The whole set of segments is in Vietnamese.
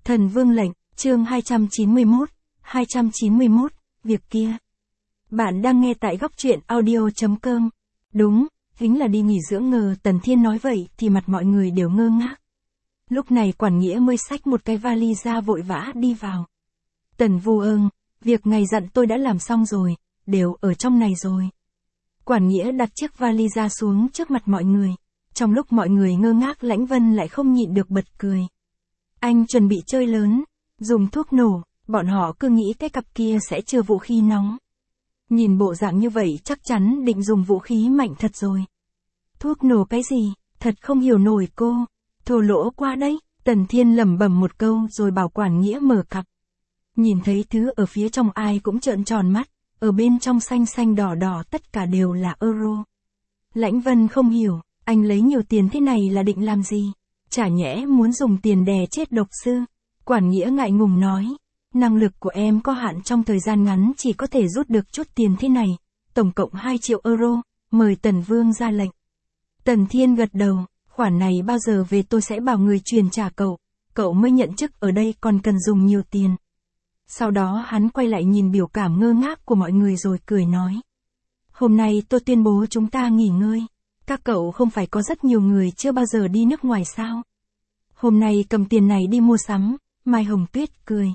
Thần Vương lệnh, chương 291, việc kia. Bạn đang nghe tại góc truyện audio.com. Đúng, chính là đi nghỉ dưỡng. Ngờ Tần Thiên nói vậy thì mặt mọi người đều ngơ ngác. Lúc này Quản Nghĩa mới xách một cái vali ra vội vã đi vào. Tần Vu ơn, việc ngài dặn tôi đã làm xong rồi, đều ở trong này rồi. Quản Nghĩa đặt chiếc vali ra xuống trước mặt mọi người. Trong lúc mọi người ngơ ngác, Lãnh Vân lại không nhịn được bật cười. Anh chuẩn bị chơi lớn, dùng thuốc nổ, bọn họ cứ nghĩ cái cặp kia sẽ chứa vũ khí nóng. Nhìn bộ dạng như vậy chắc chắn định dùng vũ khí mạnh thật rồi. Thuốc nổ cái gì, thật không hiểu nổi cô, thô lỗ qua đấy. Tần Thiên lẩm bẩm một câu rồi bảo Quản Nghĩa mở cặp. Nhìn thấy thứ ở phía trong ai cũng trợn tròn mắt, ở bên trong xanh xanh đỏ đỏ tất cả đều là euro. Lãnh Vân không hiểu, anh lấy nhiều tiền thế này là định làm gì? Chả nhẽ muốn dùng tiền đè chết độc sư? Quản Nghĩa ngại ngùng nói, năng lực của em có hạn, trong thời gian ngắn chỉ có thể rút được chút tiền thế này, tổng cộng 2 triệu euro, mời Tần Vương ra lệnh. Tần Thiên gật đầu, khoản này bao giờ về tôi sẽ bảo người truyền trả cậu mới nhận chức ở đây còn cần dùng nhiều tiền. Sau đó hắn quay lại nhìn biểu cảm ngơ ngác của mọi người rồi cười nói. Hôm nay tôi tuyên bố chúng ta nghỉ ngơi. Các cậu không phải có rất nhiều người chưa bao giờ đi nước ngoài sao? Hôm nay cầm tiền này đi mua sắm. Mai Hồng Tuyết cười.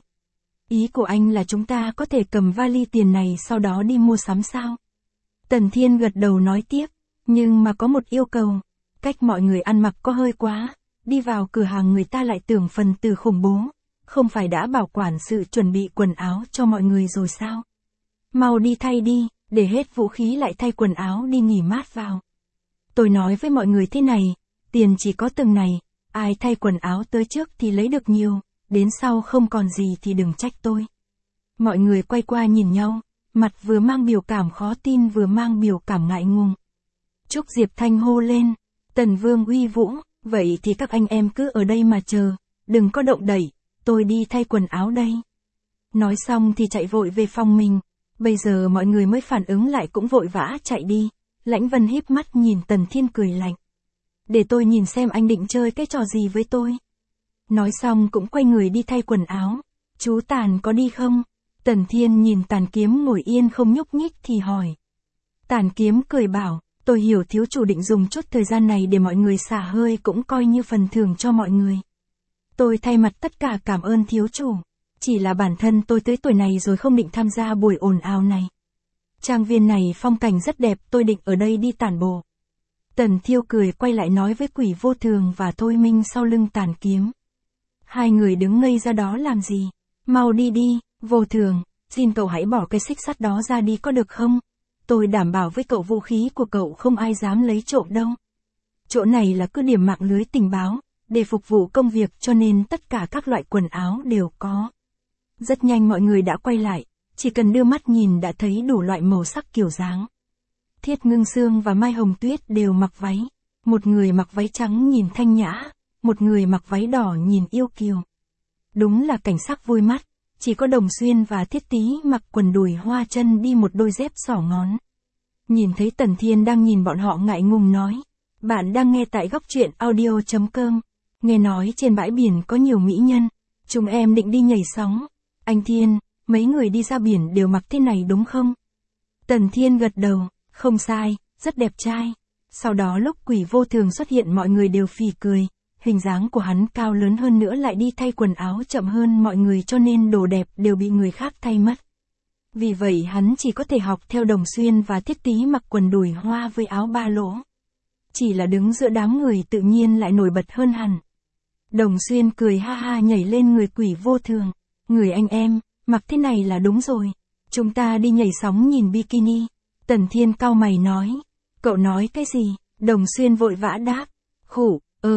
Ý của anh là chúng ta có thể cầm vali tiền này sau đó đi mua sắm sao? Tần Thiên gật đầu nói tiếp. Nhưng mà có một yêu cầu. Cách mọi người ăn mặc có hơi quá. Đi vào cửa hàng người ta lại tưởng phần tử khủng bố. Không phải đã bảo quản sự chuẩn bị quần áo cho mọi người rồi sao? Mau đi thay đi, để hết vũ khí lại thay quần áo đi nghỉ mát vào. Tôi nói với mọi người thế này, tiền chỉ có từng này, ai thay quần áo tới trước thì lấy được nhiều, đến sau không còn gì thì đừng trách tôi. Mọi người quay qua nhìn nhau, mặt vừa mang biểu cảm khó tin vừa mang biểu cảm ngại ngùng. Trúc Diệp Thanh hô lên, Tần Vương uy vũ, vậy thì các anh em cứ ở đây mà chờ, đừng có động đẩy, tôi đi thay quần áo đây. Nói xong thì chạy vội về phòng mình, bây giờ mọi người mới phản ứng lại cũng vội vã chạy đi. Lãnh Vân híp mắt nhìn Tần Thiên cười lạnh. Để tôi nhìn xem anh định chơi cái trò gì với tôi. Nói xong cũng quay người đi thay quần áo. Chú Tàn có đi không? Tần Thiên nhìn Tàn Kiếm ngồi yên không nhúc nhích thì hỏi. Tàn Kiếm cười bảo, tôi hiểu thiếu chủ định dùng chút thời gian này để mọi người xả hơi cũng coi như phần thưởng cho mọi người. Tôi thay mặt tất cả cảm ơn thiếu chủ. Chỉ là bản thân tôi tới tuổi này rồi không định tham gia buổi ồn ào này. Trang viên này phong cảnh rất đẹp, tôi định ở đây đi tản bộ. Tần Thiêu cười quay lại nói với Quỷ Vô Thường và Thôi Minh sau lưng Tàn Kiếm. Hai người đứng ngây ra đó làm gì? Mau đi đi, Vô Thường, xin cậu hãy bỏ cái xích sắt đó ra đi có được không? Tôi đảm bảo với cậu vũ khí của cậu không ai dám lấy trộm đâu. Chỗ này là cứ điểm mạng lưới tình báo, để phục vụ công việc cho nên tất cả các loại quần áo đều có. Rất nhanh mọi người đã quay lại. Chỉ cần đưa mắt nhìn đã thấy đủ loại màu sắc kiểu dáng. Thiết Ngưng Sương và Mai Hồng Tuyết đều mặc váy. Một người mặc váy trắng nhìn thanh nhã, một người mặc váy đỏ nhìn yêu kiều. Đúng là cảnh sắc vui mắt, chỉ có Đồng Xuyên và Thiết Tý mặc quần đùi hoa chân đi một đôi dép xỏ ngón. Nhìn thấy Tần Thiên đang nhìn bọn họ ngại ngùng nói. Bạn đang nghe tại góc truyện audio.com. Nghe nói trên bãi biển có nhiều mỹ nhân. Chúng em định đi nhảy sóng. Anh Thiên, mấy người đi ra biển đều mặc thế này đúng không? Tần Thiên gật đầu, không sai, rất đẹp trai. Sau đó lúc Quỷ Vô Thường xuất hiện mọi người đều phì cười, hình dáng của hắn cao lớn hơn nữa lại đi thay quần áo chậm hơn mọi người cho nên đồ đẹp đều bị người khác thay mất. Vì vậy hắn chỉ có thể học theo Đồng Xuyên và Thiết Tý mặc quần đùi hoa với áo ba lỗ. Chỉ là đứng giữa đám người tự nhiên lại nổi bật hơn hẳn. Đồng Xuyên cười ha ha nhảy lên người Quỷ Vô Thường, người anh em. Mặc thế này là đúng rồi. Chúng ta đi nhảy sóng nhìn bikini. Tần Thiên cau mày nói. Cậu nói cái gì? Đồng Xuyên vội vã đáp. Khủ,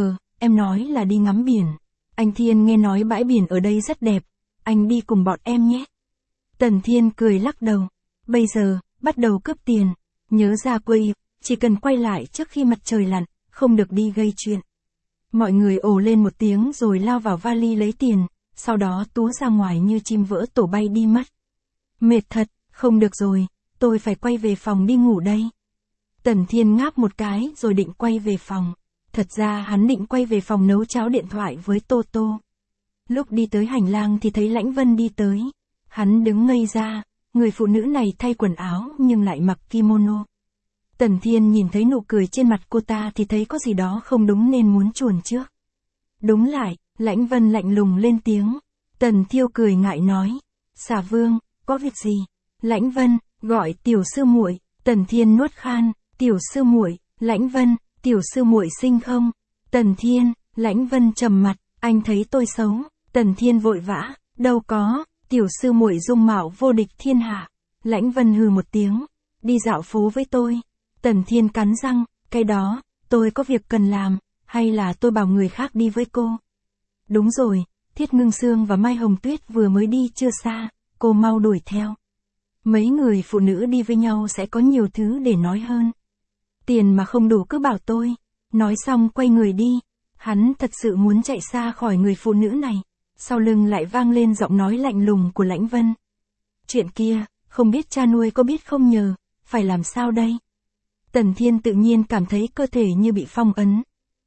em nói là đi ngắm biển. Anh Thiên nghe nói bãi biển ở đây rất đẹp. Anh đi cùng bọn em nhé. Tần Thiên cười lắc đầu. Bây giờ, bắt đầu cướp tiền. Nhớ ra quay, chỉ cần quay lại trước khi mặt trời lặn, không được đi gây chuyện. Mọi người ồ lên một tiếng rồi lao vào vali lấy tiền. Sau đó túa ra ngoài như chim vỡ tổ bay đi mất. Mệt thật, không được rồi, tôi phải quay về phòng đi ngủ đây. Tần Thiên ngáp một cái rồi định quay về phòng. Thật ra hắn định quay về phòng nấu cháo điện thoại với Tô Tô. Lúc đi tới hành lang thì thấy Lãnh Vân đi tới. Hắn đứng ngây ra, người phụ nữ này thay quần áo nhưng lại mặc kimono. Tần Thiên nhìn thấy nụ cười trên mặt cô ta thì thấy có gì đó không đúng nên muốn chuồn trước. Đúng lại, Lãnh Vân lạnh lùng lên tiếng. Tần Thiêu cười ngại nói. Xà Vương, có việc gì? Lãnh Vân, gọi tiểu sư muội. Tần Thiên nuốt khan. Tiểu sư muội. Lãnh Vân, tiểu sư muội xinh không? Tần Thiên, Lãnh Vân trầm mặt. Anh thấy tôi xấu. Tần Thiên vội vã. Đâu có, tiểu sư muội dung mạo vô địch thiên hạ. Lãnh Vân hừ một tiếng. Đi dạo phố với tôi. Tần Thiên cắn răng. Cái đó, tôi có việc cần làm. Hay là tôi bảo người khác đi với cô? Đúng rồi, Thiết Ngưng Sương và Mai Hồng Tuyết vừa mới đi chưa xa, cô mau đuổi theo. Mấy người phụ nữ đi với nhau sẽ có nhiều thứ để nói hơn. Tiền mà không đủ cứ bảo tôi. Nói xong quay người đi. Hắn thật sự muốn chạy xa khỏi người phụ nữ này. Sau lưng lại vang lên giọng nói lạnh lùng của Lãnh Vân. Chuyện kia, không biết cha nuôi có biết không nhờ, phải làm sao đây? Tần Thiên tự nhiên cảm thấy cơ thể như bị phong ấn.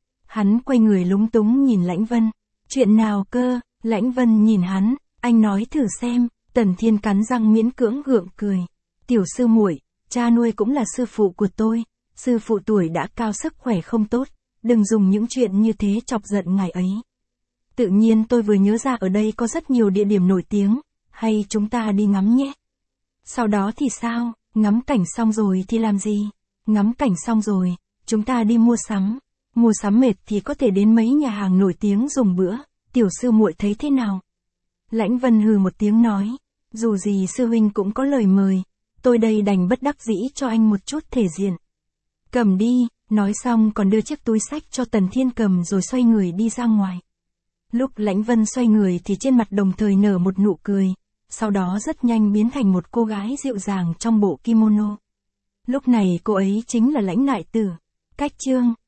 Hắn quay người lúng túng nhìn Lãnh Vân. Chuyện nào cơ? Lãnh Vân nhìn hắn, anh nói thử xem. Tần Thiên cắn răng miễn cưỡng gượng cười. Tiểu sư muội, cha nuôi cũng là sư phụ của tôi. Sư phụ tuổi đã cao sức khỏe không tốt, đừng dùng những chuyện như thế chọc giận ngài ấy. Tự nhiên tôi vừa nhớ ra ở đây có rất nhiều địa điểm nổi tiếng, hay chúng ta đi ngắm nhé. Sau đó thì sao, ngắm cảnh xong rồi thì làm gì? Ngắm cảnh xong rồi, chúng ta đi mua sắm. Mua sắm mệt thì có thể đến mấy nhà hàng nổi tiếng dùng bữa, tiểu sư muội thấy thế nào? Lãnh Vân hừ một tiếng nói, dù gì sư huynh cũng có lời mời, tôi đây đành bất đắc dĩ cho anh một chút thể diện. Cầm đi, nói xong còn đưa chiếc túi xách cho Tần Thiên cầm rồi xoay người đi ra ngoài. Lúc Lãnh Vân xoay người thì trên mặt đồng thời nở một nụ cười, sau đó rất nhanh biến thành một cô gái dịu dàng trong bộ kimono. Lúc này cô ấy chính là Lãnh Nại Tử. Cách chương